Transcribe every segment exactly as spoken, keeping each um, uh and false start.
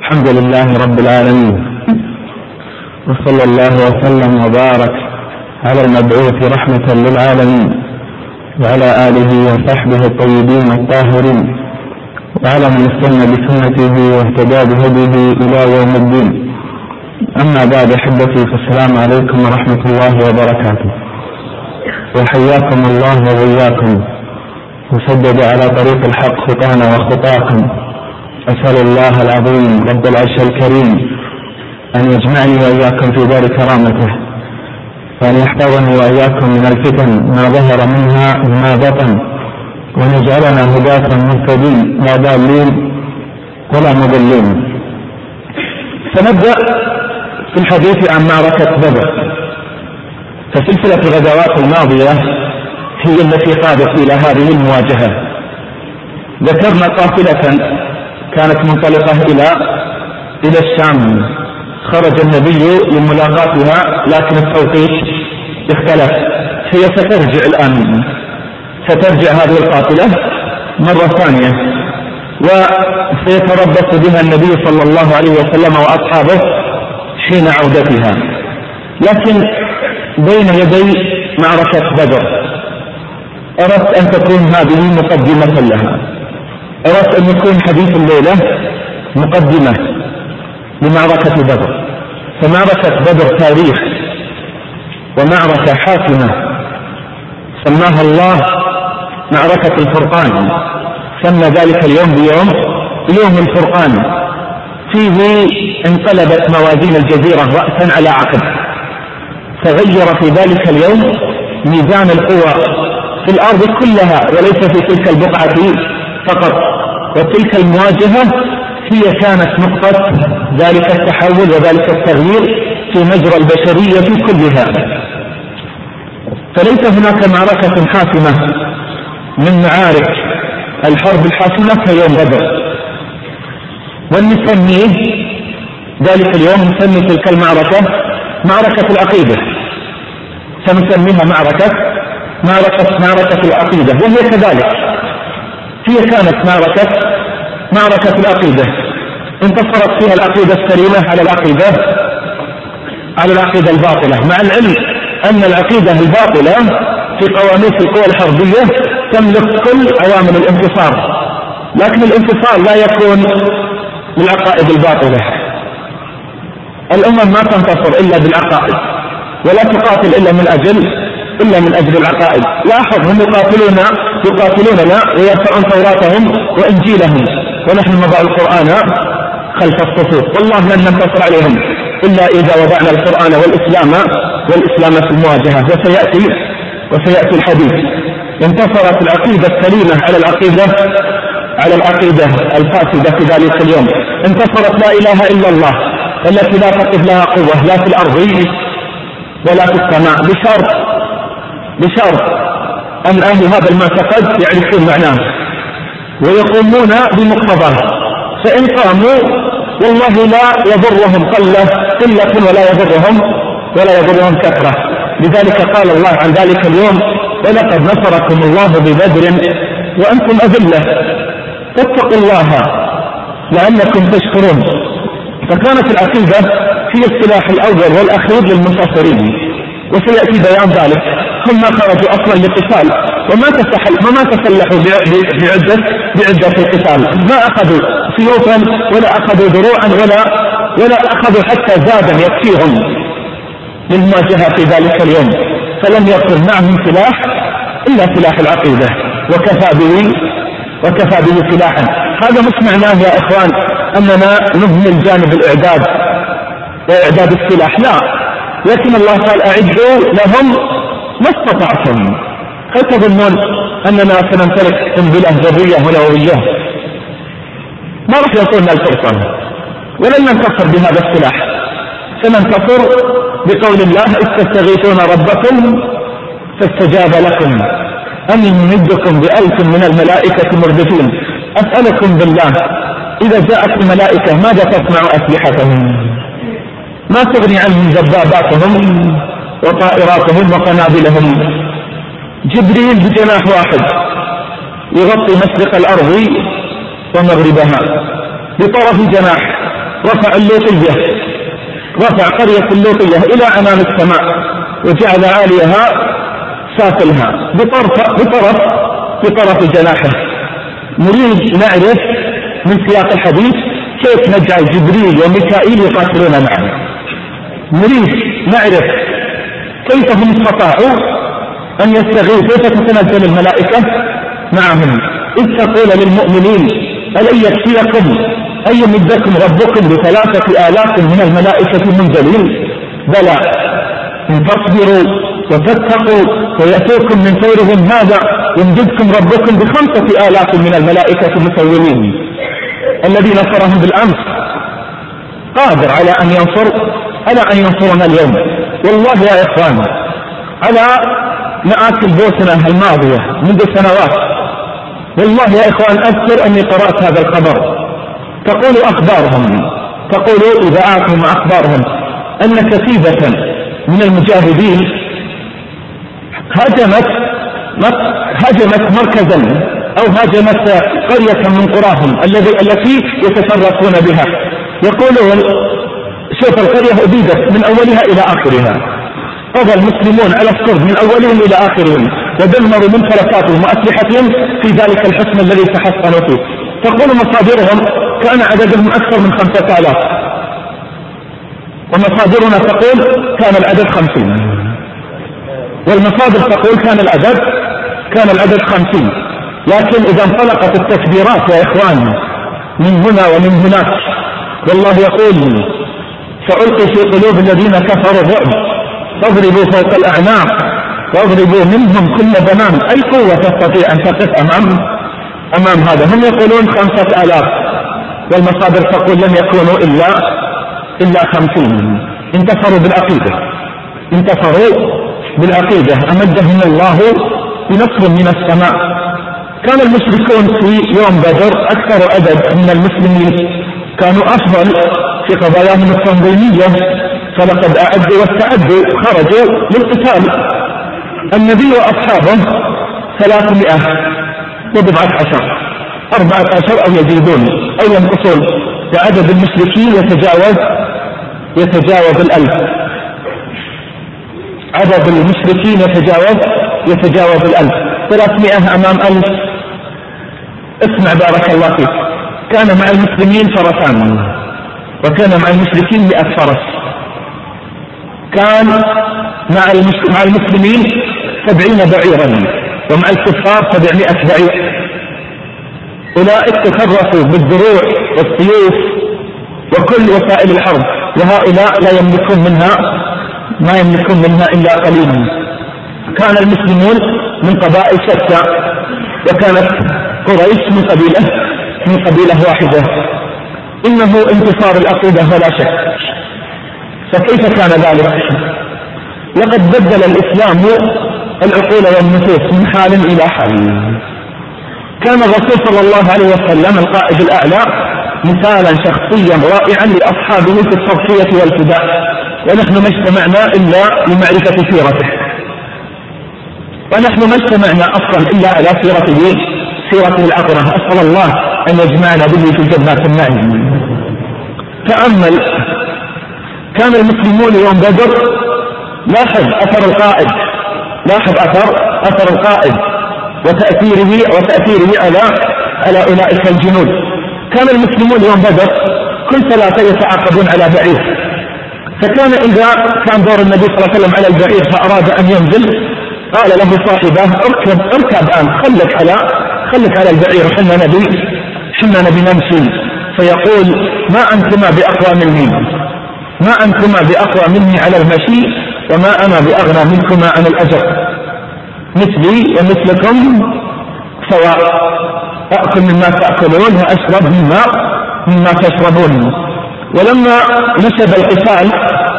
الحمد لله رب العالمين، وصلى الله وسلم وبارك على المبعوث رحمة للعالمين وعلى آله وصحبه الطيبين الطاهرين وعلى من استنى بسنته واهتدى بهديه إلى يوم الدين. أما بعد أحبتي، فالسلام عليكم ورحمة الله وبركاته، وحياكم الله وإياكم وسدد على طريق الحق خطانا وخطاكم. أسأل الله العظيم رب العرش الكريم أن يجمعني وإياكم في دار كرامته، وأن يحفظني وإياكم من الفتن ما ظهر منها وما بطن، وأن يجعلنا هداة مهتدين لا ضالين ولا مضلين. سنبدأ في الحديث عن معركة بدر. فسلسلة الغزوات الماضية هي التي قادت إلى هذه المواجهة. ذكرنا قافلة كانت منطلقة إلى إلى الشام، خرج النبي لملاقاتها لكن التوقيت اختلف، هي سترجع الآن، سترجع هذه القافلة مرة ثانية، وسيتربص بها النبي صلى الله عليه وسلم وأصحابه حين عودتها. لكن بين يدي معركة بدر أردت أن تكون هذه مقدمة لها، أردت أن يكون حديث الليلة مقدمة لمعركة بدر. فمعركة بدر تاريخ ومعركة حاسمة سماها الله معركة الفرقان، سمى ذلك اليوم بيوم يوم الفرقان. فيه انقلبت موازين الجزيرة رأسا على عقب، تغير في ذلك اليوم ميزان القوى في الأرض كلها وليس في تلك البقعة فقط. وتلك المواجهة هي كانت نقطة ذلك التحول وذلك التغيير في مجرى البشرية كلها. فليس هناك معركة حاسمة من معارك الحرب الحاسمة كيوم بدر، ونسميه ذلك اليوم نسمي تلك المعركة معركة العقيدة، سنسميها معركة معركة معركة العقيدة. وهي كذلك، هي كانت معركة معركة العقيدة، انتصرت فيها العقيدة السليمة على العقيدة على العقيدة الباطلة، مع العلم أن العقيدة الباطلة في قوانين القوى الحربية تملك كل عوامل الانتصار، لكن الانتصار لا يكون بالعقائد الباطلة. الأمم ما تنتصر إلا بالعقائد، ولا تقاتل إلا من أجل إلا من أجل العقائد. لاحظ، هم يقاتلون يقاتلوننا ويرفعون توراتهم وإنجيلهم، ونحن نضع القرآن خلف الصفوف، والله لن ننتصر عليهم إلا إذا وضعنا القرآن والإسلام والإسلام في المواجهة. وسيأتي وسيأتي الحديث. انتصرت العقيدة السليمة على العقيدة على العقيدة الفاسدة في ذلك اليوم. انتصرت لا إله إلا الله التي لا تقف لها قوة لا في الأرض ولا في السماء، بشرط بشرط أن أهل هذا المعتقد يعرفون معناه ويقومون بمقتضاه. فإن قاموا والله لا يضرهم قلة قلة ولا يضرهم ولا يضرهم كثرة. لذلك قال الله عن ذلك اليوم: ولقد نصركم الله ببدر وأنتم أذلة فاتقوا الله لعلكم تشكرون. فكانت العقيدة هي السلاح الأول والأخير للمنتصرين، وسيأتي بيان ذلك. هم خرجوا أصلا للقتال وما وما تسلحوا بعدة بعدة القتال، ما أخذوا سيوفا ولا أخذوا دروعا ولا ولا أخذوا حتى زادا يكفيهم للمواجهة في ذلك اليوم. فلم يكن معهم سلاح إلا سلاح العقيدة، وكفى به وكفى به سلاحا. هذا مش معناه يا إخوان أننا نهمل جانب الإعداد وإعداد السلاح، لا، لكن الله قال: أعدوا لهم ما استطعتم. هل تظنون أننا سنمتلك قنبلة ذرية ونووية؟ ما راح يعطونا الفرصة، ولن ننتصر بهذا السلاح. سننتصر بقول الله: إذ تستغيثون ربكم فاستجاب لكم أني ممدكم بألف من الملائكة مردفين. أسألكم بالله، إذا جاءت الملائكة ماذا تصنع أسلحتهم؟ ما تغني عنهم دباباتهم وطائراتهم وقنابلهم. جبريل بجناح واحد يغطي مشرق الأرض ومغربها بطرف جناح، رفع اللوطية، رفع قرية اللوطية إلى أمام السماء وجعل عاليها سافلها بطرف بطرف بطرف جناحه. نريد نعرف من سياق الحديث كيف نجعل جبريل وميكائيل يقاتلون معنا. نريد نعرف كيف هم استطاعوا أن يستغيثوا فتتنزل الملائكة معهم، إذ تقول للمؤمنين ألن يكفيكم أن يمدكم ربكم بثلاثة آلاف من الملائكة منزلين؟ بلى إن تصبروا وتتقوا ويأتوكم من فورهم هذا يمددكم ربكم بخمسة آلاف من الملائكة مسومين. الذي نصرهم بالأمس قادر على أن ينصر على أن ينصرنا اليوم. والله يا إخوان على مآسي البوسنة الماضية منذ سنوات، والله يا إخوان أذكر أني قرأت هذا الخبر. تقول أخبارهم تقول إذاعاتهم أخبارهم أن كتيبة من المجاهدين هاجمت هاجمت مركزا أو هاجمت قرية من قراهم الذي التي يتصرفون بها. يقولون شوف القرية أبيدت من أولها إلى آخرها، قضى المسلمون على الصرف من أولهم إلى آخرهم ودمروا ممتلكاتهم وأسلحتهم في ذلك الحصن الذي تحصنوا فيه. تقول مصادرهم كان عددهم أكثر من خمسة آلاف، ومصادرنا تقول كان العدد خمسين، والمصادر تقول كان العدد كان العدد خمسين. لكن إذا انطلقت التكبيرات يا إخوان من هنا ومن هناك، والله يقول سألقي في قلوب الذين كفروا الرعب فاضربوا فوق الأعناق واضربوا منهم كل بنان. أي قوة تستطيع أن تقف أمام أمام هذا؟ هم يقولون خمسة آلاف والمصادر تقول لم يكونوا إلا إلا خمسين. انتصروا بالعقيدة انتصروا بالعقيدة أمدهم الله بنصر من السماء. كان المشركون في يوم بدر أكثر عدد من المسلمين، كانوا أفضل في قضاياهم التنظيمية، فلقد أعدوا واستعدوا خرجوا للقتال. النبي وأصحابه ثلاثمائة وبضعة عشر أربعة عشر أو يزيدون أو ينقصون، وعدد المشركين يتجاوز يتجاوز الألف. عدد المشركين يتجاوز يتجاوز الألف. ثلاثمائة أمام ألف. اسمع بارك الله فيك، كان مع المسلمين فرسان وكان مع المشركين مئة فرس. كان مع مع المسلمين سبعين بعيرا ومع الكفار سبعمائة بعير. أولئك تشرفوا بالدروع والسيوف وكل وسائل الحرب، وهؤلاء لا يملكون منها ما يملكون منها إلا قليلا. كان المسلمون من قبائل شتى، وكانت قريش من قبيلة من قبيلة واحدة. إنه انتصار العقيدة ولا شك. فكيف كان ذلك؟ لقد بدل الإسلام العقول والنفوس من حال إلى حال. كان الرسول صلى الله عليه وسلم القائد الأعلى مثالا شخصيا رائعا لأصحابه في التضحية والفداء، ونحن ما اجتمعنا إلا لمعرفة سيرته، ونحن ما اجتمعنا أصلا إلا على سيرته سيرته العطرة. أسأل الله أن يجمعنا به في جنات النعيم. تأمل، كان المسلمون يوم بدر، لاحظ أثر القائد لاحظ أثر أثر القائد وتأثيره وتأثيره على على أولئك الجنود. كان المسلمون يوم بدر كل ثلاثة يتعاقبون على بعير، فكان إذا كان دور النبي صلى الله عليه وسلم على البعير فأراد أن ينزل قال له صاحبه اركب اركب الآن، خلك على خلك على البعير، حنا نبي حنا نبي نمشي. فيقول ما أنتما بأقوى مني ما أنتما بأقوى مني على المشي، وما أنا بأغنى منكما عن الأجر، مثلي ومثلكم سواء، أأكل مما تأكلون وأشرب مما مما تشربون. ولما نشب القتال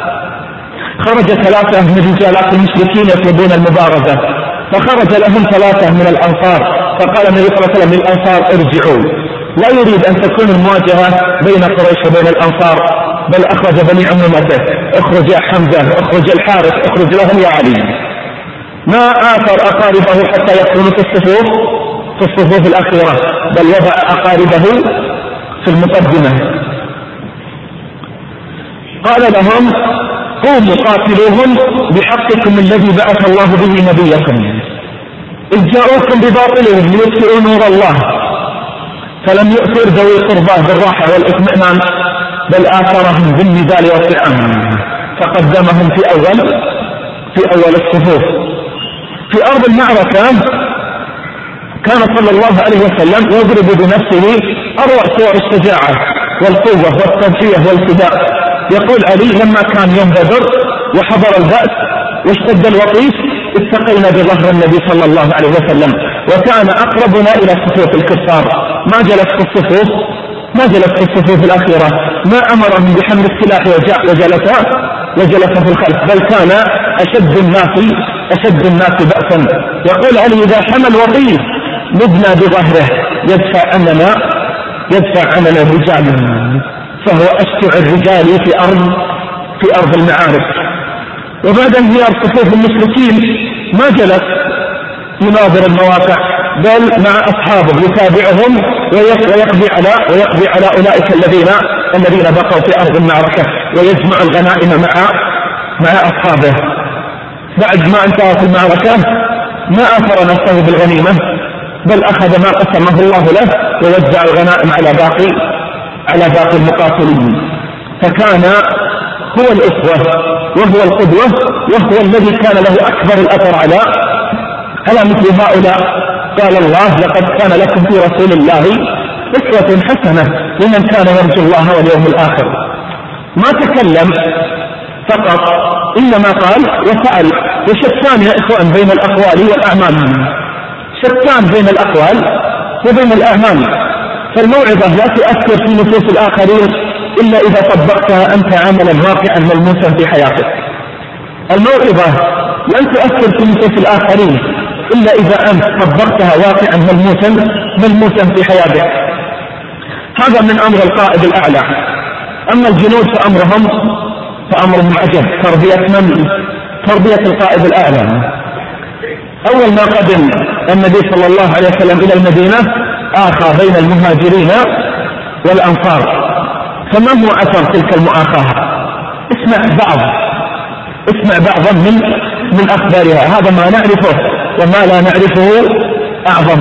خرج ثلاثة من رجالات المشركين يطلبون المبارزة، فخرج لهم ثلاثة من الأنصار، فقال النبي صلى الله عليه وسلم للأنصار ارجعوا، لا يريد أن تكون المواجهة بين قريش وبين الأنصار، بل أخرج بني عمومته، اخرج يا حمزة، اخرج الحارث، اخرج لهم يا علي. ما آثر أقاربه حتى يكونوا في الصفوف في الصفوف الأخيرة، بل وضع أقاربه في المقدمة. قال لهم قوموا قاتلوهم بحقكم الذي بعث الله به نبيكم، إذ جاءوكم بباطلهم ليطفئوا نور الله، فلم يؤثر ذوي القربى بالراحة والاطمئنان، بل آثرهم بالنزال والطعام، فقدمهم في أول في أول الصفوف. في أرض المعركة كان صلى الله عليه وسلم يضرب بنفسه أروع صور الشجاعة والقوة والتضحية والفداء. يقول علي لما كان يوم بدر وحضر البأس واشتد الوطيس اتقينا بظهر النبي صلى الله عليه وسلم، وكان أقربنا إلى صفوف الكفار، ما جلس في الصفوف ما جلس في الصفوف الأخيرة، ما أمرهم بحمل السلاح وجلس وجلس في الخلف، بل كان أشد الناس أشد الناس بأسا. يقول علي إذا حمل وطيس نبنى بظهره يدفع عننا يدفع عننا الرجال، فهو أشجع الرجال في أرض في أرض المعارك. وبعد انهيار صفوف المشركين ما جلس يناظر المواقع، بل مع أصحابه يتابعهم ويقضي على ويقضي على أولئك الذين الذين بقوا في أرض المعركة، ويجمع الغنائم مع مع أصحابه. بعد ما انتهت المعركة ما آثر نفسه بالغنيمة، بل أخذ ما قسمه الله له ووزع الغنائم على باقي على باقي المقاتلين. فكان هو الأسوة وهو القدوة، وهو الذي كان له أكبر الأثر على على مثل هؤلاء. قال الله لقد كان لكم في رسول الله أسوة حسنة لمن كان يرجو الله واليوم الآخر. ما تكلم فقط، إنما قال وفعل. وشتان يا إخوان بين الأقوال والأعمال، شتان بين الأقوال وبين الأعمال. فالموعظة لا تؤثر في نفوس الآخرين إلا إذا طبقتها أنت عملا واقعا ملموسا في حياتك. الموعظة لن تؤثر في نفوس الآخرين إلا إذا أنت طبقتها واقعا ملموسا ملموسا في حياتك. هذا من أمر القائد الأعلى. أما الجنود فأمرهم فأمرهم عجب. تربية من؟ تربية القائد الأعلى. أول ما قدم النبي صلى الله عليه وسلم إلى المدينة آخى بين المهاجرين والأنصار. فما هو أثر تلك المؤاخاة؟ اسمع بعض اسمع بعضا من من أخبارها، هذا ما نعرفه وما لا نعرفه أعظم.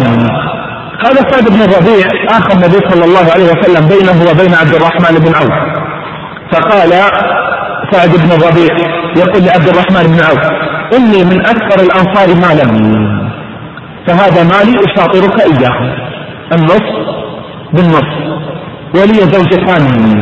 هذا سعد بن الربيع آخى النبي صلى الله عليه وسلم بينه وبين عبد الرحمن بن عوف. فقال سعد بن الربيع يقول لعبد الرحمن بن عوف إني من أكثر الأنصار مالا، فهذا مالي أشاطرك إياه، النص بالنص، ولي زوجتان،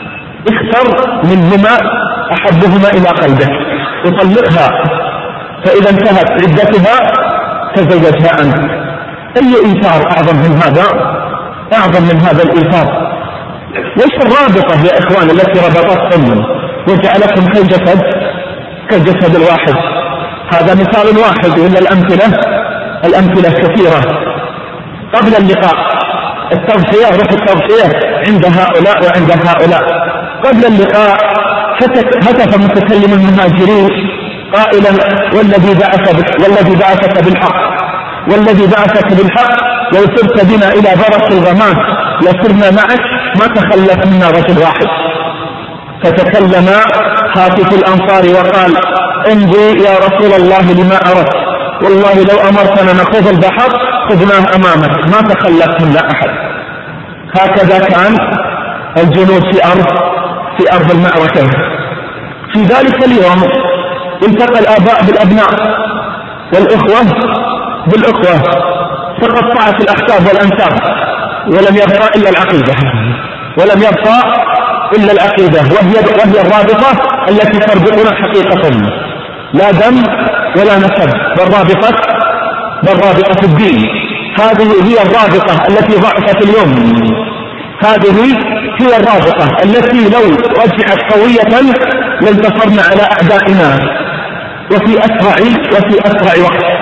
اختر منهما أحبهما إلى قلبك وطلقها، فإذا انتهت عدتها تزوجها أنت. أي إيثار أعظم من هذا؟ أعظم من هذا الإيثار. وإيش الرابطة يا إخوان التي ربطتكم وجعلكم كالجسد كالجسد الواحد؟ هذا مثال واحد، وإن الأمثلة الأمثلة كثيرة. قبل اللقاء التغطية، روح التغطية عند هؤلاء وعند هؤلاء. قبل اللقاء هتف متكلم المهاجرين قائلا والذي بعثك والذي بعثك بالحق والذي بعثك بالحق لو سرت بنا إلى برك الغمام لسرنا معك ما تخلف منا رجل واحد. فتكلم هاتف الأنصار وقال امضي يا رسول الله لما أردت، والله لو أمرتنا نخوض البحر خذناه أمامك ما تخلف منا أحد. هكذا كان الجنود في أرض في أرض المعركة. في ذلك اليوم التقى الآباء بالأبناء والإخوة بالإخوة، تقطعت الأحساب والأنساب، ولم يبقى إلا العقيدة ولم يبقى إلا العقيدة وهي وهي الرابطة التي تربطنا حقيقة، لا دم ولا نسب، بل رابطة بل رابطة الدين. هذه هي الرابطة التي ضعفت اليوم، هذه هي الرابطة التي لو رجعت قوية لانتصرنا على أعدائنا وفي أسرع وفي أسرع وقت.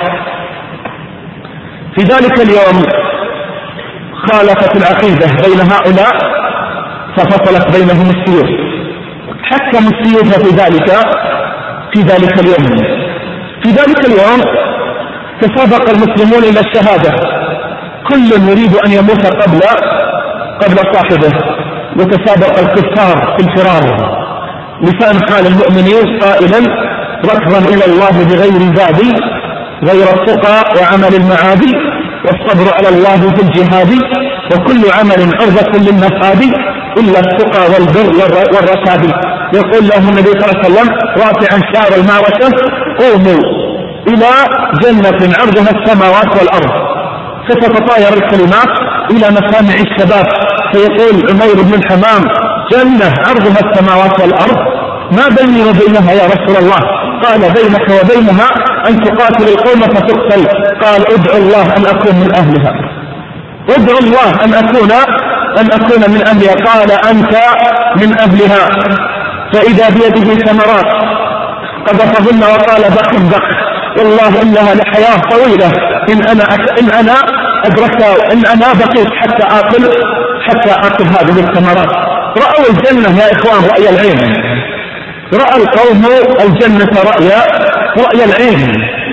في ذلك اليوم خالفت العقيدة بين هؤلاء ففصلت بينهم السيوف، حكموا السيوف في ذلك في ذلك اليوم. في ذلك اليوم تسابق المسلمون إلى الشهادة، كل يريد أن يموت قبل قبل صاحبه، وتسابق الكفار في الفرار، لسان حال المؤمنين قائلا ركضا إلى الله بغير زاد غير التقى وعمل المعادي والصبر على الله في الجهاد وكل عمل عرضة للمفاد إلا التقى والبر والرشاد. يقول له النبي صلى الله عليه وسلم رافعا شعر المعركة قوموا إلى جنة عرضها السماوات والأرض. فتتطاير الكلمات إلى مسامع الشباب فيقول عمير بن الحمام جنة عرضها السماوات والأرض ما بيني وبينها يا رسول الله؟ قال بينك وبينها أن تقاتل القوم فتقتل. قال ادعو الله أن أكون من أهلها، ادعو الله أن أكون أن أكون من أهلها. قال أنت من أهلها. فإذا بيده ثمرات قذفهن وقال بق بق والله إنها لحياة طويلة إن أنا إن أنا أدركت إن أنا بقيت حتى آكل حتى آكل هذه الثمرات. رأوا الجنة يا إخوان رأي العين، رأى القوم الجنة رأي رأي العين.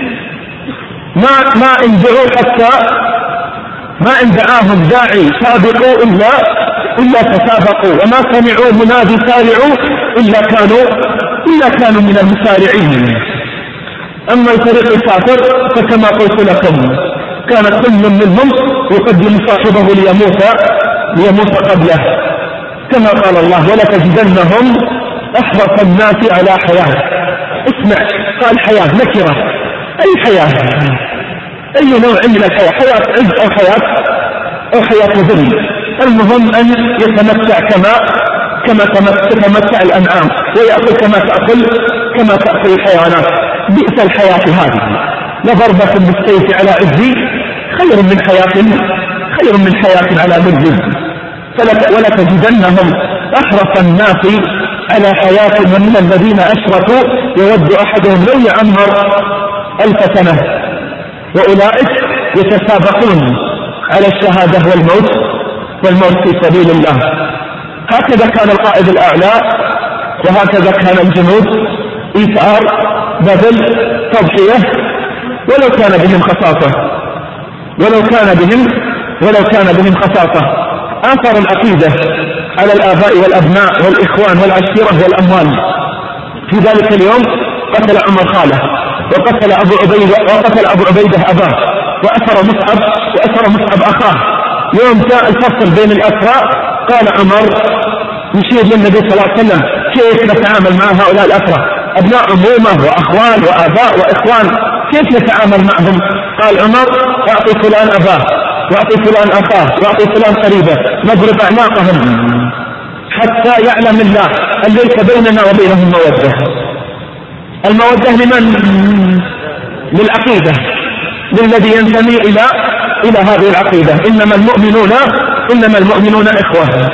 ما ما اندعوا حتى ما اندعاهم داعي سابقوا إلا إلا تسابقوا وما سمعوا منادي سارعوا إلا كانوا إلا كانوا من المسارعين. أما الفريق الكافر فكما قلت لكم كان كل منهم يقدم صاحبه ليموت ليموت قبله كما قال الله ولتجدنهم أحرص الناس على حياة. اسمع قال حياة نكرة، أي حياة؟ أي نوع من الحياة؟ حياة عز أو حياة أو حياة ذل؟ المهم أن يتمتع كما كما تتمتع الأنعام ويأكل كما تأكل كما تأكل الحيوانات. بئس الحياة هذه، لضربة بالسيف على عز خير من حياة خير من حياة على ذل. ولا تجدنهم أحرص الناس على حياة ومن الذين أشركوا يود أحدهم لو يعمر ألف سنة وأولئك يتسابقون على الشهادة والموت والموت في سبيل الله. هكذا كان القائد الأعلى وهكذا كان الجنود، إيثار بذل تضحية ولو كان بهم خصاصة ولو كان بهم ولو كان بهم خصاصة. آثر العقيدة على الآباء والأبناء والإخوان والعشيرة والأموال. في ذلك اليوم قتل عمر خاله وقتل أبو عبيدة وقتل أبو عبيدة أباه وأسر مصعب وأسر مصعب أخاه. يوم جاء الفصل بين الأسرى قال عمر يشير للنبي صلى الله عليه وسلم كيف نتعامل مع هؤلاء الأسرى؟ أبناء أمومة وأخوان وآباء وإخوان، كيف نتعامل معهم؟ قال عمر أعطي فلان أباه واعطي فلان أخاه واعطي فلان قريبه نضرب أعناقهم حتى يعلم الله أن ليس بيننا وبينهم مودة. المودة لمن؟ للعقيدة، للذي ينتمي إلى إلى هذه العقيدة. إنما المؤمنون إنما المؤمنون إخوة.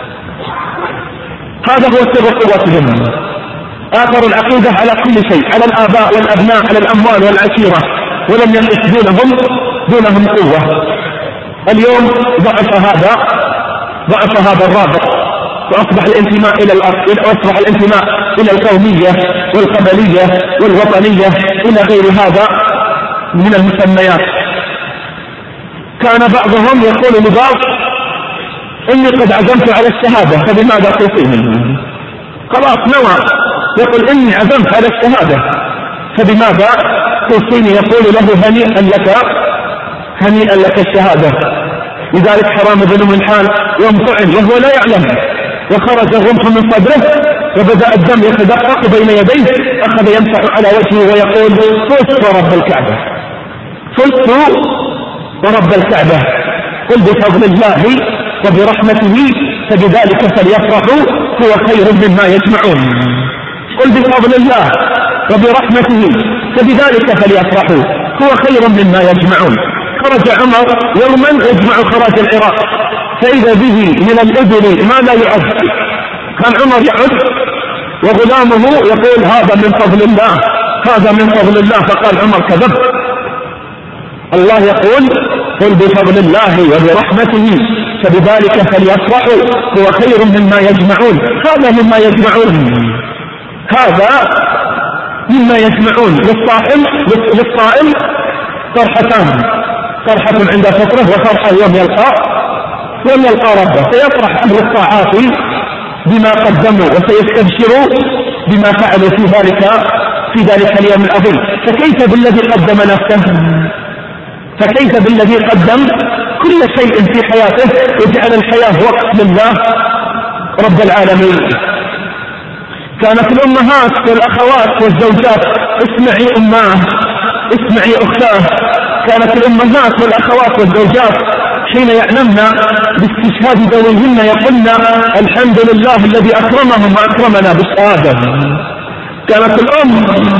هذا هو سر قوتهم. آثروا العقيدة على كل شيء، على الآباء والأبناء، على الأموال والعشيرة، ولم يقف دونهم دونهم قوة. اليوم ضعف هذا ضعف هذا الرابط وأصبح الانتماء إلى الأرض وأصبح الانتماء إلى القومية والقبلية والوطنية إلى غير هذا من المسميات. كان بعضهم يقول لبعض إني قد عزمت على الشهادة فبماذا توصيني؟ خلاص نوى يقول إني عزمت على الشهادة فبماذا توصيني؟ يقول له هنيئا لك هنيئا لك الشهادة. لذلك حرام بن منحان يوم طعن وهو لا يعلم وخرج الرمح من صدره وبدأ الدم يتدفق بين يديه أخذ يمسح على وجهه ويقول فزت ورب الكعبة فزت ورب الكعبة قل بفضل الله وبرحمته فبذلك فليفرحوا هو خير مما يجمعون. قل بفضل الله وبرحمته فبذلك فليفرحوا هو خير مما يجمعون. خرج عمر يوما يجمع خراج العراق فإذا به من الإبل ما لا يعد. كان عمر يعد وغلامه يقول هذا من فضل الله هذا من فضل الله. فقال عمر كذب. الله يقول قل بفضل الله وبرحمته فبذلك فليفرحوا هو خير مما يجمعون. هذا مما يجمعون هذا مما يجمعون. للصائم للصائم فرحتان، فرحة عند فطره وفرحة يوم يلقى يوم يلقى ربه. سيفرح أهل الطاعات بما قدموا وسيستبشروا بما فعلوا في ذلك في ذلك اليوم العظيم. فكيف بالذي قدم نفسه؟ فكيف بالذي قدم كل شيء في حياته وجعل الحياة وقت لله رب العالمين. كانت الأمهات والأخوات والزوجات، اسمعي أماه اسمعي أختاه، كانت الأمهات والأخوات والزوجات حين يعلمن باستشهاد ذويهن يقولن الحمد لله الذي أكرمهم وأكرمنا بالشهادة. كانت الأم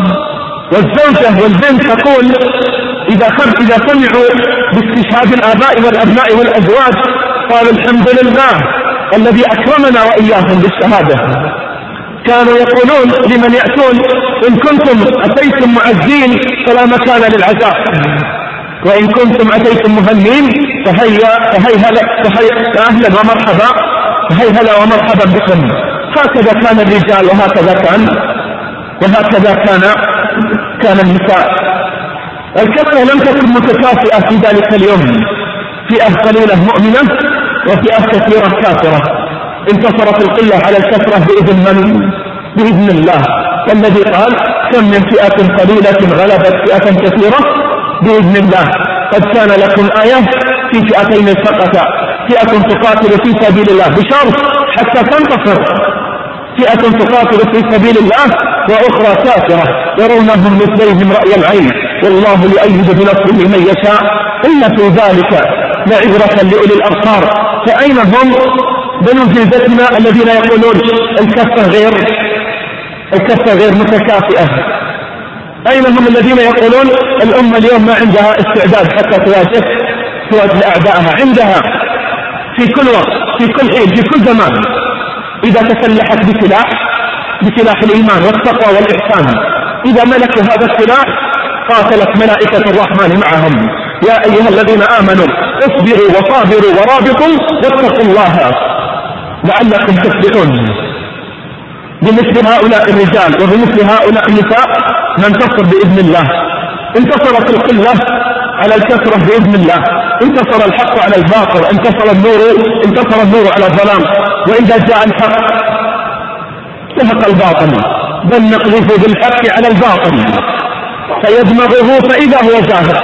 والزوجة والبنت تقول إذا إذا سمعوا باستشهاد الآباء والأبناء والأزواج قالوا الحمد لله الذي أكرمنا وإياهم بالشهادة. كانوا يقولون لمن يأتون إن كنتم أتيتم معزين فلا مكان للعزاء، وإن كنتم أتيتم مهنين فهيا فهيا أهلا ومرحبا فهيا ومرحبا بكم. هكذا كان الرجال وهكذا كان وهكذا كان كان النساء. الكثرة لم تكن متكافئة في ذلك اليوم، فئة قليلة مؤمنة وفئة كثيرة كافرة. انتصرت القلة على الكثرة بإذن من؟ بإذن الله. والذي قال كم من فئة قليلة غلبت فئة كثيرة بإذن الله. قد كان لكم آية في فئتين سقطا، فئة تقاتل في سبيل الله بشرط حتى تنتصر، فئة تقاتل في سبيل الله وأخرى كافرة يرونهم مثليهم رأي العين والله يؤيد بنصره من يشاء إن في ذلك لعبرة لأولي الأبصار. فأين هم بنو جلدتنا الذين يقولون الكفة غير الكفة غير متكافئة؟ أين هم الذين يقولون الأمة اليوم ما عندها استعداد حتى تواجه تواجه أعدائها؟ عندها في كل وقت في كل حين في كل زمان. إذا تسلحت بسلاح بسلاح الإيمان والتقوى والإحسان، إذا ملكوا هذا السلاح قاتلت ملائكة الرحمن معهم. يا أيها الذين آمنوا اصبروا وصابروا ورابطوا واتقوا الله لعلكم تفلحون. بمثل هؤلاء الرجال وبمثل هؤلاء النساء ننتصر بإذن الله. انتصرت القلة على الكثرة بإذن الله، انتصر الحق على الباطل، انتصر النور انتصر النور على الظلام. وإذا جاء الحق زهق الباطل بل نقذف بالحق على الباطل فيدمغه فإذا هو زاهق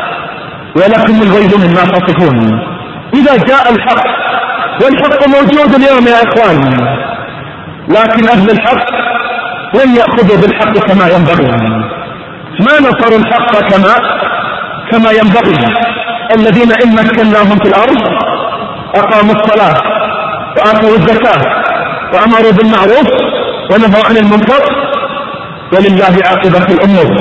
ولكم الويل مما تصفون. إذا جاء الحق، والحق موجود اليوم يا إخوان، لكن أهل الحق لن يأخذوا بالحق كما ينبغي، ما نصروا الحق كما كما ينبغي. الذين إن مكناهم في الأرض أقاموا الصلاة وآتوا الزكاة وأمروا بالمعروف ونهوا عن المنكر ولله عاقبة الأمور.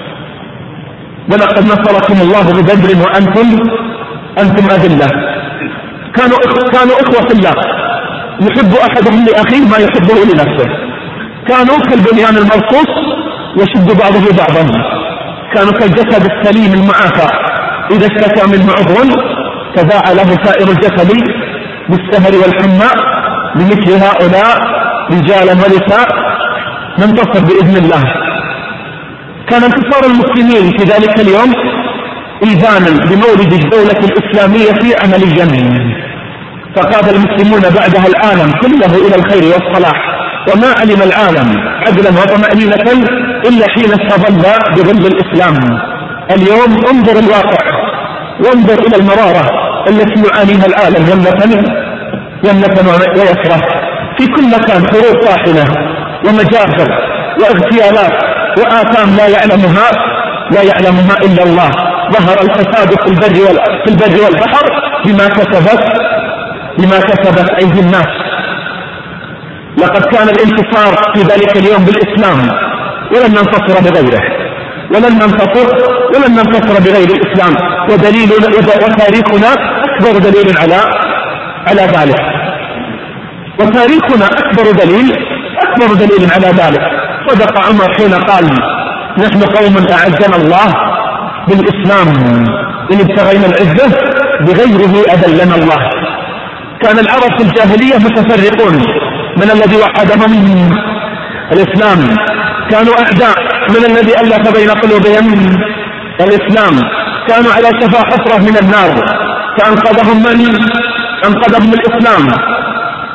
ولقد نصركم الله ببدر وأنتم أنتم أذلة. كانوا كانوا إخوة الله، يحب أحدهم لأخيه ما يحبه لنفسه. كانوا كالبنيان المرصوص يشد بعضه بعضا. كانوا كالجسد السليم المعافى إذا اشتكى منه عضو تداعى له سائر الجسد بالسهر والحمى. بمثل هؤلاء رجالا ونساء ننتصر بإذن الله. كان انتصار المسلمين في ذلك اليوم إيذانا بمولد الدولة الإسلامية عمليا، فقاد المسلمون بعدها العالم كله إلى الخير والصلاح. وما علم العالم عدلا وطمأنينة إلا حين استظل بظل الإسلام. اليوم انظر الواقع وانظر إلى المرارة التي يعانيها العالم يمنة يمنة ويسرة. في كل مكان حروب طاحنة ومجازر واغتيالات وآثام لا يعلمها لا يعلمها إلا الله. ظهر الفساد في البر في البر والبحر بما كسبت بما كسبت أيدي الناس. لقد كان الانتصار في ذلك اليوم بالإسلام ولن ننتصر بغيره، ولن ننتصر ولن ننتصر بغير الإسلام. ودليلنا وتاريخنا أكبر دليل على على ذلك، وتاريخنا أكبر دليل أكبر دليل على ذلك. صدق عمر حين قال نحن قوم أعزنا الله بالإسلام إن ابتغينا العزة بغيره أذلنا الله. كان العرب في الجاهلية متفرقون، من الذي وحدهم الإسلام. كانوا أعداء، من الذي ألف بين قلوبهم الإسلام. كانوا على شفا حفرة من النار فأنقذهم من أنقذهم الإسلام.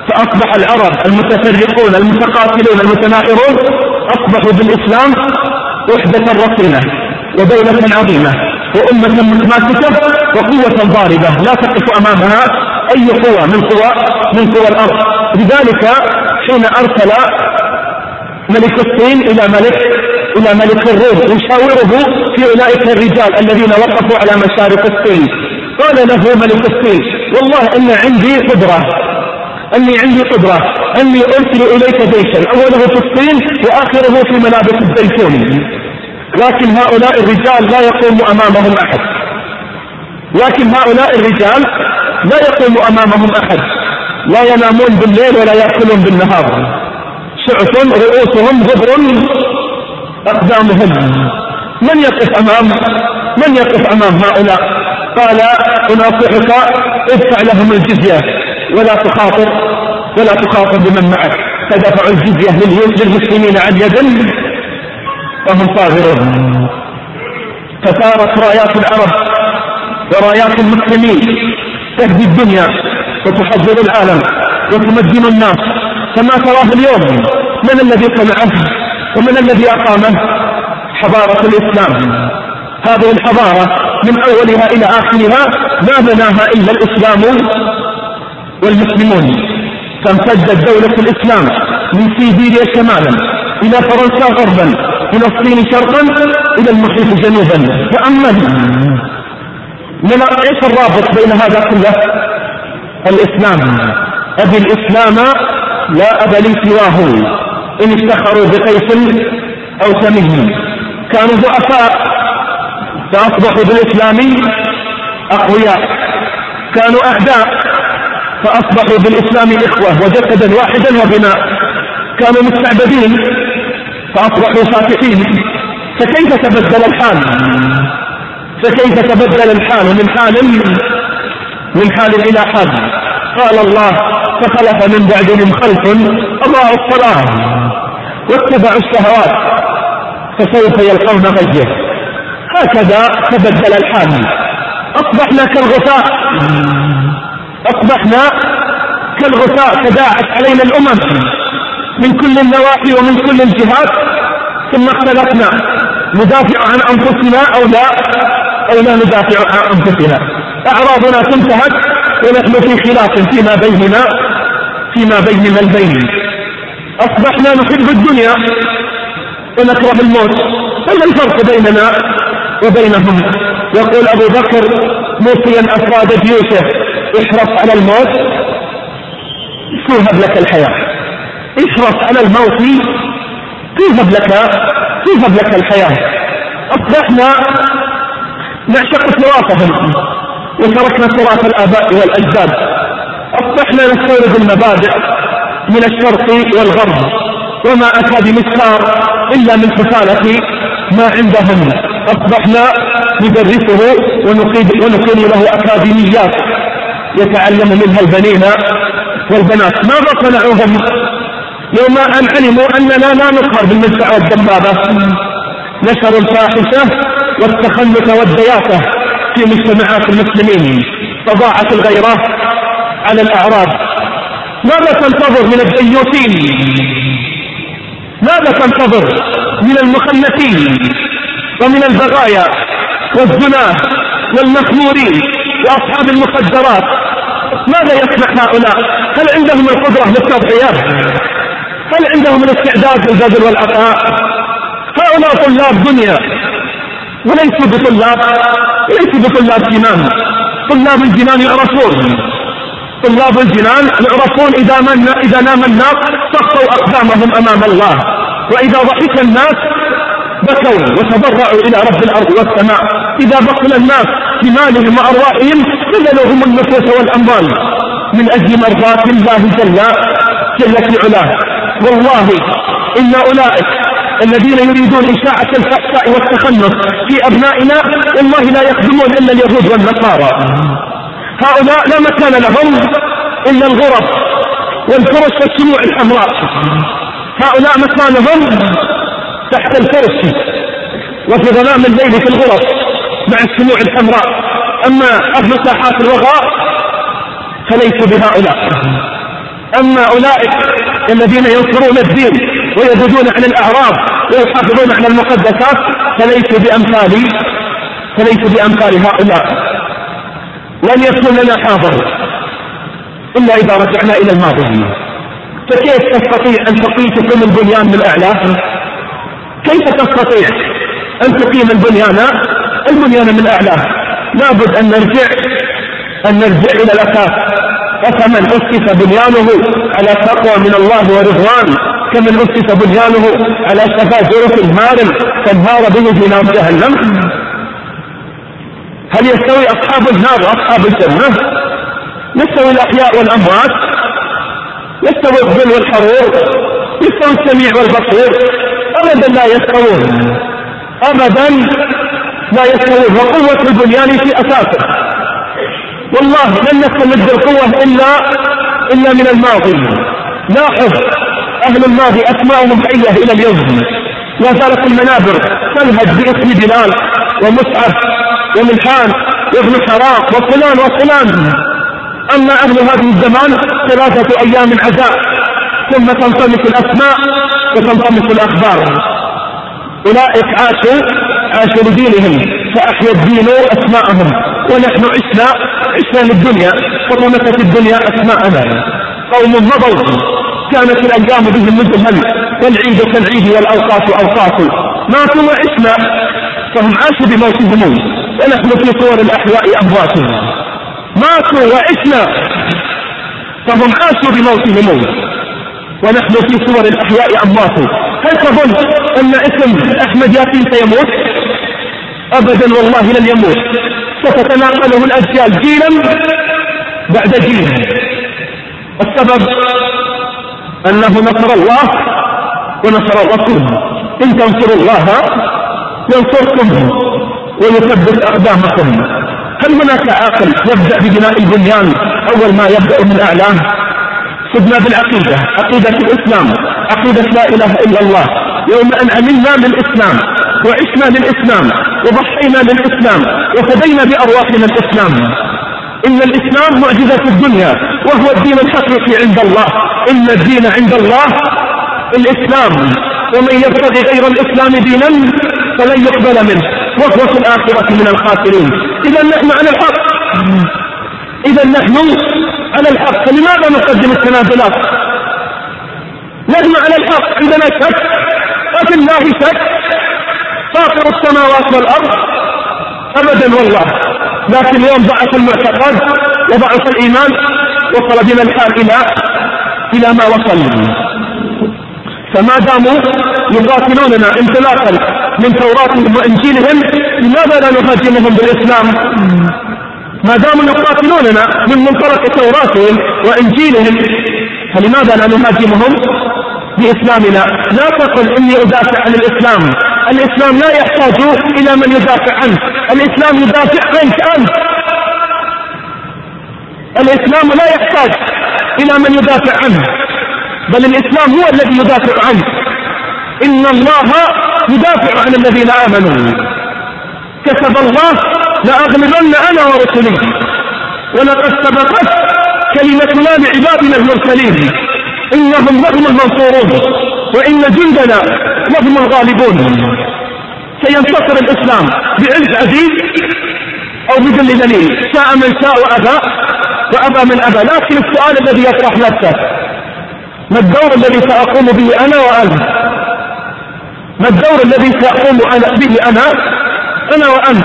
فأصبح العرب المتفرقون المتقاتلون المتناحرون أصبحوا بالإسلام وحدة رصينة ودولة عظيمة وأمة متماسكة وقوة ضاربة لا تقف أمامها أي قوة من قوى من قوى الأرض. لذلك حين أرسل ملك الصين إلى ملك إلى ملك الروم يشاوره في أولئك الرجال الذين وقفوا على مشارق الصين، قال له ملك الصين: والله إن عندي قدرة أني عندي قدرة أني أرسل إليك جيشا أوله في الصين وآخره في منابت الزيتون، لكن هؤلاء الرجال لا يقوم أمامهم أحد لكن هؤلاء الرجال لا يقوم أمامهم أحد لا ينامون بالليل ولا يأكلون بالنهار، شعث رؤوسهم غبر أقدامهم، من يقف أمام من يقف أمام هؤلاء؟ قال: أناصحك ادفع لهم الجزية ولا تخاطر ولا تخاطر بمن معك، فدفعوا الجزية للمسلمين عن يد وهم صاغرون. فصارت رايات العرب ورايات المسلمين تهدي الدنيا وتحضر العالم وتمدن الناس كما تراه اليوم. من الذي صنعه ومن الذي أقامه؟ حضارة الإسلام. هذه الحضارة من أولها إلى آخرها ما بناها إلا الإسلام والمسلمون. فامتدت دولة الإسلام من سيبيريا شمالا إلى فرنسا غربا، إلى الصين شرقا، إلى المحيط جنوبا. تأمل لنا إيش الرابط بين هذا كله؟ الإسلام. أبي الإسلام لا أبا لي سواه، إن افتخروا بقيس أو تميم. كانوا ضعفاء فأصبحوا بالإسلام أقوياء، كانوا أعداء فأصبحوا بالإسلام إخوة وجسدا واحدا وبناء، كانوا مستعبدين فأصبحوا فاتحين. فكيف تبدل الحال فكيف تبدل الحال من حال من حال إلى حال؟ قال الله: فخلف من بعدهم خلف أضاعوا الصلاة واتبعوا الشهوات فسوف يلقون غيه. هكذا تبدل الحال. أصبحنا كالغثاء أصبحنا كالغثاء تداعت علينا الأمم من كل النواحي ومن كل الجهات، ثم اختلفنا ندافع عن أنفسنا أو لا أو لا ندافع عن أنفسنا. أعراضنا تنتهك ونحن في خلاف فيما بيننا فيما بيننا البين. أصبحنا نحب الدنيا ونكره الموت. فما الفرق بيننا وبينهم؟ يقول أبو بكر موصيا أفراد جيوشه: احرص على الموت توهب لك الحياة. احرص على الموت توهب لك توهب لك الحياة. أصبحنا نعشق تراثهم وتركنا تراث الآباء والأجداد. أصبحنا نستورد المبادئ من الشرق والغرب، وما أتى بمسار إلا من حفالة ما عندهم. أصبحنا ندرسه ونقيم له أكاديميات يتعلم منها البنين والبنات. ماذا صنعوهم يوم أن علموا أننا لا نقهر بالمدفع والدبابة؟ نشروا الفاحشة والتخلف والدياثة في مجتمعات المسلمين، فضاعت الغيرة على الأعراض. ماذا تنتظر من الديوثين؟ ماذا تنتظر من المخنثين ومن البغايا والزناه والمخمورين وأصحاب المخدرات؟ ماذا يصنع هؤلاء؟ هل عندهم القدرة للتضحية؟ هل عندهم الاستعداد للبذل والعطاء؟ هؤلاء طلاب دنيا وليسوا بطلاب وليسوا بطلاب جنان. طلاب الجنان يعرفون طلاب الجنان يعرفون إذا, من إذا نام الناس صفوا أقدامهم أمام الله، وإذا ضحك الناس بكوا وتضرعوا إلى رب الأرض والسماء. إذا بخل الناس بمالهم وأرواحهم بذلوهم النفوس والأموال من أجل مرضات الله جل جل في علاه. والله إن أولئك الذين يريدون إشاعة الفحشاء والتخنث في أبنائنا والله لا يخدمون إلا اليهود والنصارى. هؤلاء لا مكان لهم إلا الغرف والفرش والشموع الحمراء. هؤلاء مكانهم تحت الفرش وفي ظلام الليل في الغرف مع الشموع الحمراء. أما أهل ساحات الوغاء فليسوا بهؤلاء. أما أولئك الذين ينصرون الدين ويذودون عن الأعراض ويحافظون على المقدسات فليسوا بأمثال فليسوا بأمثال هؤلاء. لن يكون لنا حاضر إلا إذا رجعنا إلى الماضي. فكيف تستطيع أن تقيم البنيان من أعلاه؟ كيف تستطيع أن تقيم البنيان البنيان من أعلاه؟ لابد أن نرجع أن نرجع إلى الأساس. أفمن أسس بنيانه على تقوى من الله ورضوان كمن أسس بنيانه على شفا جرف هار فانهار به في نار جهنم. هل يستوي أصحاب النار وأصحاب الجنة؟ يستوي الأحياء والأموات؟ يستوي الظل والحرور؟ يستوي السميع والبصير؟ أبدا لا يستوون، أبدا لا يستوون. وقوة البنيان في أساسه. والله لن نستمد القوة إلا إلا من الماضي. لاحظ أهل الماضي أسماءهم حية إلى اليوم، لا زالت المنابر تلهج باسم بلال ومصعب وملحان وابن حرام وفلان وفلان. أما أهل هذه الزمان ثلاثة أيام عزاء ثم تنطمس الأسماء وتنطمس الأخبار. أولئك عاشوا عاشوا لدينهم فأحيا الدين أسماءهم، ونحن عشنا عشنا للدنيا فطمست الدنيا أسماءنا. قوم مضوا كانت الأيام بهم مزهل والعيد كالعيد والأوقات أوقات. ماتوا وعشنا فهم عاشوا بموتهم ونحن في صور الأحياء أموات. ماتوا وعشنا فهم عاشوا بموتهم ونحن في صور الأحياء أموات. هل تظن أن اسم أحمد ياسين سيموت؟ أبدا والله لن يموت. ستتناقله الأجيال جيلا بعد جيل. السبب أنه نصر الله ونصر الرسول. إن تنصروا الله ينصركم ويثبت أقدامكم. هل هناك عاقل يبدأ ببناء البنيان أول ما يبدأ من أعلاه؟ سدنا بالعقيدة، عقيدة الإسلام، عقيدة لا إله إلا الله. يوم أن عملنا للإسلام وعشنا للإسلام وضحينا للإسلام وفدينا بأرواحنا الإسلام. إن الإسلام معجزة الدنيا وهو الدين الحقيقي عند الله. إن الدين عند الله الإسلام، ومن يبتغي غير الإسلام دينا فلن يقبل منه وهو في الآخرة من الخاسرين. إذا نحن على الحق، إذا نحن على الحق. فلماذا نقدم التنازلات؟ نحن على الحق، عندنا شك أفي الله شك؟ فاطر السماوات والأرض؟ أبدا والله. لكن اليوم ضعف المعتقد وضعف الإيمان وصل بنا الحال إلى إلى ما وصل. فما داموا يقاتلوننا انطلاقا من توراتهم وإنجيلهم لماذا لا نهاجمهم بالإسلام؟ ما داموا يقاتلوننا من منطلق توراتهم وإنجيلهم فلماذا لا نهاجمهم بإسلامنا؟ لا تقل إني أدافع عن الإسلام. الإسلام لا يحتاج إلى من يدافع عنه، الإسلام يدافع عنك أنت. الإسلام لا يحتاج إلى من يدافع عنه، بل الإسلام هو الذي يدافع عنه. إن الله يدافع عن الذين آمنوا. كتب الله لأغلبن أنا ورسلي ولقد سبقت كلمتنا لعبادنا المرسلين إنهم لهم المنصورون وإن جندنا لهم الغالبون. سينتصر الإسلام بعز عزيز أو بذل ذليل، شاء من شاء وأبى وأبى من أبى. لكن السؤال الذي يطرح نفسه: ما الدور الذي سأقوم به أنا وأنت؟ ما الدور الذي سأقوم به أنا أنا وأنت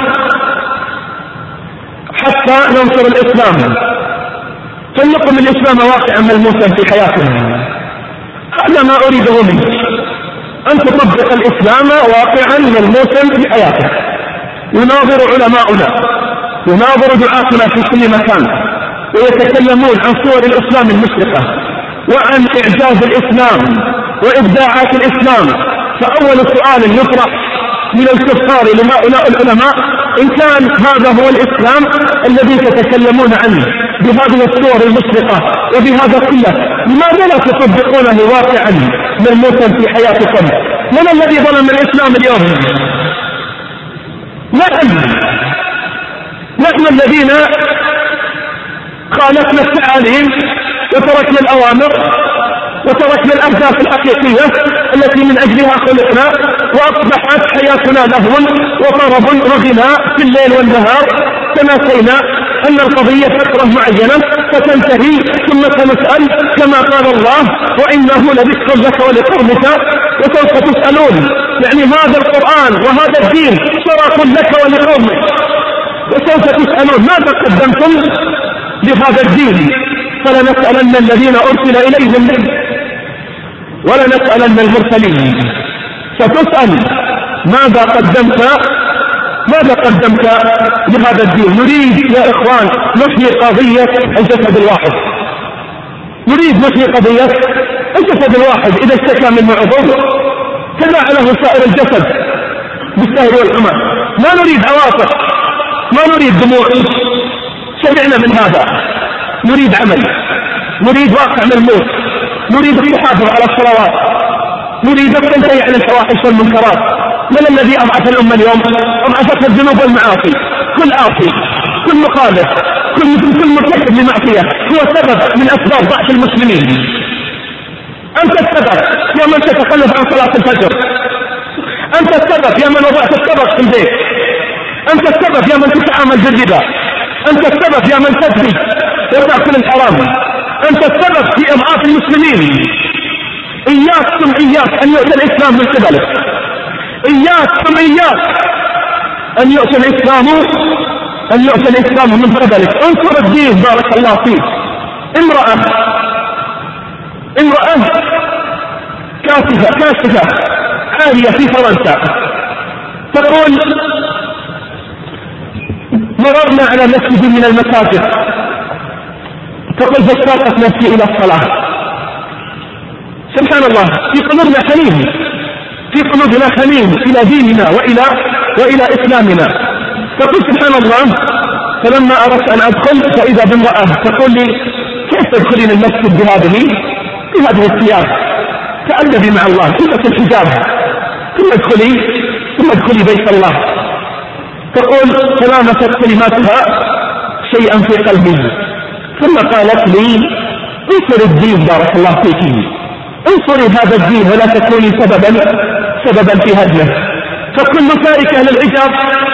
حتى ننصر الإسلام؟ فلنقم الإسلام واقعا ملموسا في حياتنا. هذا ما أريده منك، أن تطبق الإسلام واقعا ملموسا في حياتك. يناظر علماؤنا، يناظر دعاتنا في كل مكان ويتكلمون عن صور الإسلام المشرقة وعن إعجاز الإسلام وإبداعات الإسلام. فأول سؤال يطرح من الكفار لهؤلاء العلماء: إن كان هذا هو الإسلام الذي تتكلمون عنه بهذه الصور المشرقة وبهذا كله، لماذا لا تطبقونه واقعا ملموسا في حياتكم؟ من الذي ظلم الإسلام اليوم؟ نحن نحن الذين خالفنا التعاليم وتركنا الأوامر وتركنا الأهداف الحقيقية التي من أجلها خلقنا، وأصبحت حياتنا لهو وطرب وغناء في الليل والنهار. تناسينا أن القضية فترة معينة فتنتهي ثم سنسأل كما قال الله: وإنه لذكر لك ولقومك وسوف تسألون. يعني هذا القرآن وهذا الدين شرف لك ولقومك وسوف تسألون ماذا قدمتم لهذا الدين. فلنسألن الذين أرسل إليهم ولنسألن المرسلين. ستسأل ماذا قدمت ماذا قدمت لهذا الدين. نريد يا إخوان نحيي قضية الجسد الواحد. نريد نحيي قضية الجسد الواحد. إذا اشتكى من عضو تداعى له سائر الجسد بالسهر والحمى. ما نريد عواطف، ما نريد دموع. شبعنا من هذا. نريد عمل، نريد واقع ملموس، نريد التحافظ على الصلوات، نريد أن تنتهي عن الفواحش والمنكرات. من الذي أضعف الأمة اليوم؟ أضعفتها الذنوب والمعاصي. كل آصي، كل مخالف، كل كل مرتكب لمعصية هو سبب من أسباب ضعف المسلمين. أنت السبب يا من تتخلف عن صلاة الفجر، أنت السبب يا من وضعت الطبق في البيت، أنت السبب يا من تتعامل بالربا، أنت السبب يا من تزني وتأكل الحرام، أنت السبب في إضعاف المسلمين. إياك ثم إياك أن يؤتى الإسلام من قبلك، إياك ثم إياك أن يؤتى الإسلام أن يؤتى الإسلام من قبلك. انصر الدين بارك الله فيك. امرأة امرأة كاشفة كاشفة عالية في فرنسا تقول: مررنا على مسجد من المساجد، تقول: فاشتاقت نفسي إلى الصلاة. سبحان الله، في قلوبنا حنين، في قلوبنا حنين إلى ديننا وإلى وإلى إسلامنا. تقول: سبحان الله، فلما أردت أن أدخل فإذا بامرأة تقول لي: كيف تدخلين المسجد بهذه بهذه الثياب؟ تأدبي مع الله، سنة الحجاب، ثم ادخلي ثم ادخلي بيت الله. تقول: تلامست كلماتها شيئا في قلبي، ثم قالت لي: انصر الدين بارك الله فيك، انصري هذا الدين ولا تكوني سببا سببا في هدمه. فكل تاركة للعجاب،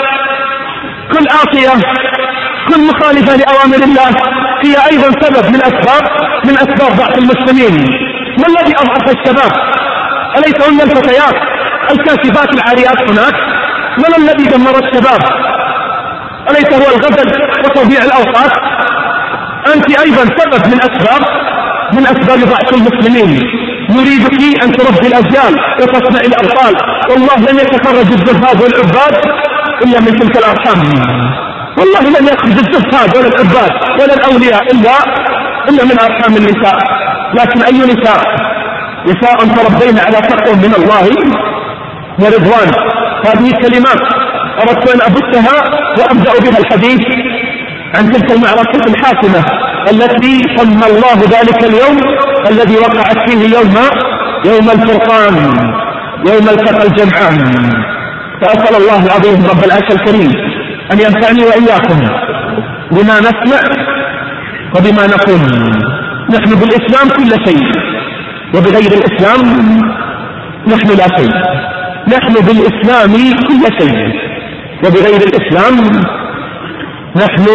كل عاصية، كل مخالفة لأوامر الله هي أيضا سبب من أسباب من أسباب ضعف المسلمين. ما الذي أضعف الشباب؟ أليس هن الفتيات الكاشفات العاريات هناك؟ من الذي دمر الشباب؟ أليس هو الغزل وتضييع الأوقات؟ أنت أيضا سبب من أسباب من أسباب ضعف المسلمين. نريدك أن تربي الأجيال وتصنع الأبطال. والله لن يتخرج الزهاد والعباد إلا من تلك الأرحام. والله لن يخرج الزهاد ولا العباد ولا الأولياء إلا إلا من أرحام النساء. لكن أي نساء؟ نساء تربين على تقوى من الله ورضوان. هذه كلمات أردت أن أبثها وأبدأ بها الحديث عن تلك المعركة الحاسمة التي سمى الله ذلك اليوم الذي وقعت فيه يوم يوم الفرقان، يوم التقى الجمعان. فأسأل الله العظيم رب العرش الكريم أن ينفعني وإياكم بما نسمع وبما نقول. نحن بالإسلام كل شيء، وبغير الإسلام نحن لا شيء. نحن بالإسلام كل شيء، وبغير الإسلام نحن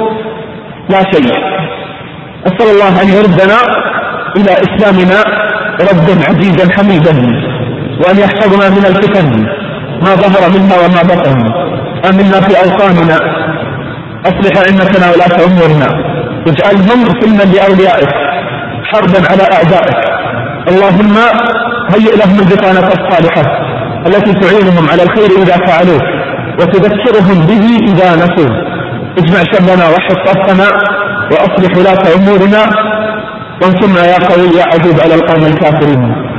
لا شيء. أسأل الله أن يردنا إلى إسلامنا ردا عزيزا حميدا، وأن يحفظنا من الفتن ما ظهر منها وما بطن. أمنا في أوطاننا، أصلح أئمتنا ولاة أمورنا، واجعلهم سلما لأوليائك حربا على أعدائك. اللهم هيئ لهم البطانة الصالحة التي تعينهم على الخير إذا فعلوه وتذكرهم به إذا نسوه. اجمع شملنا وحد صفنا وأصلح ولاة أمورنا، وانصرنا يا قوي يا عزيز على القوم الكافرين.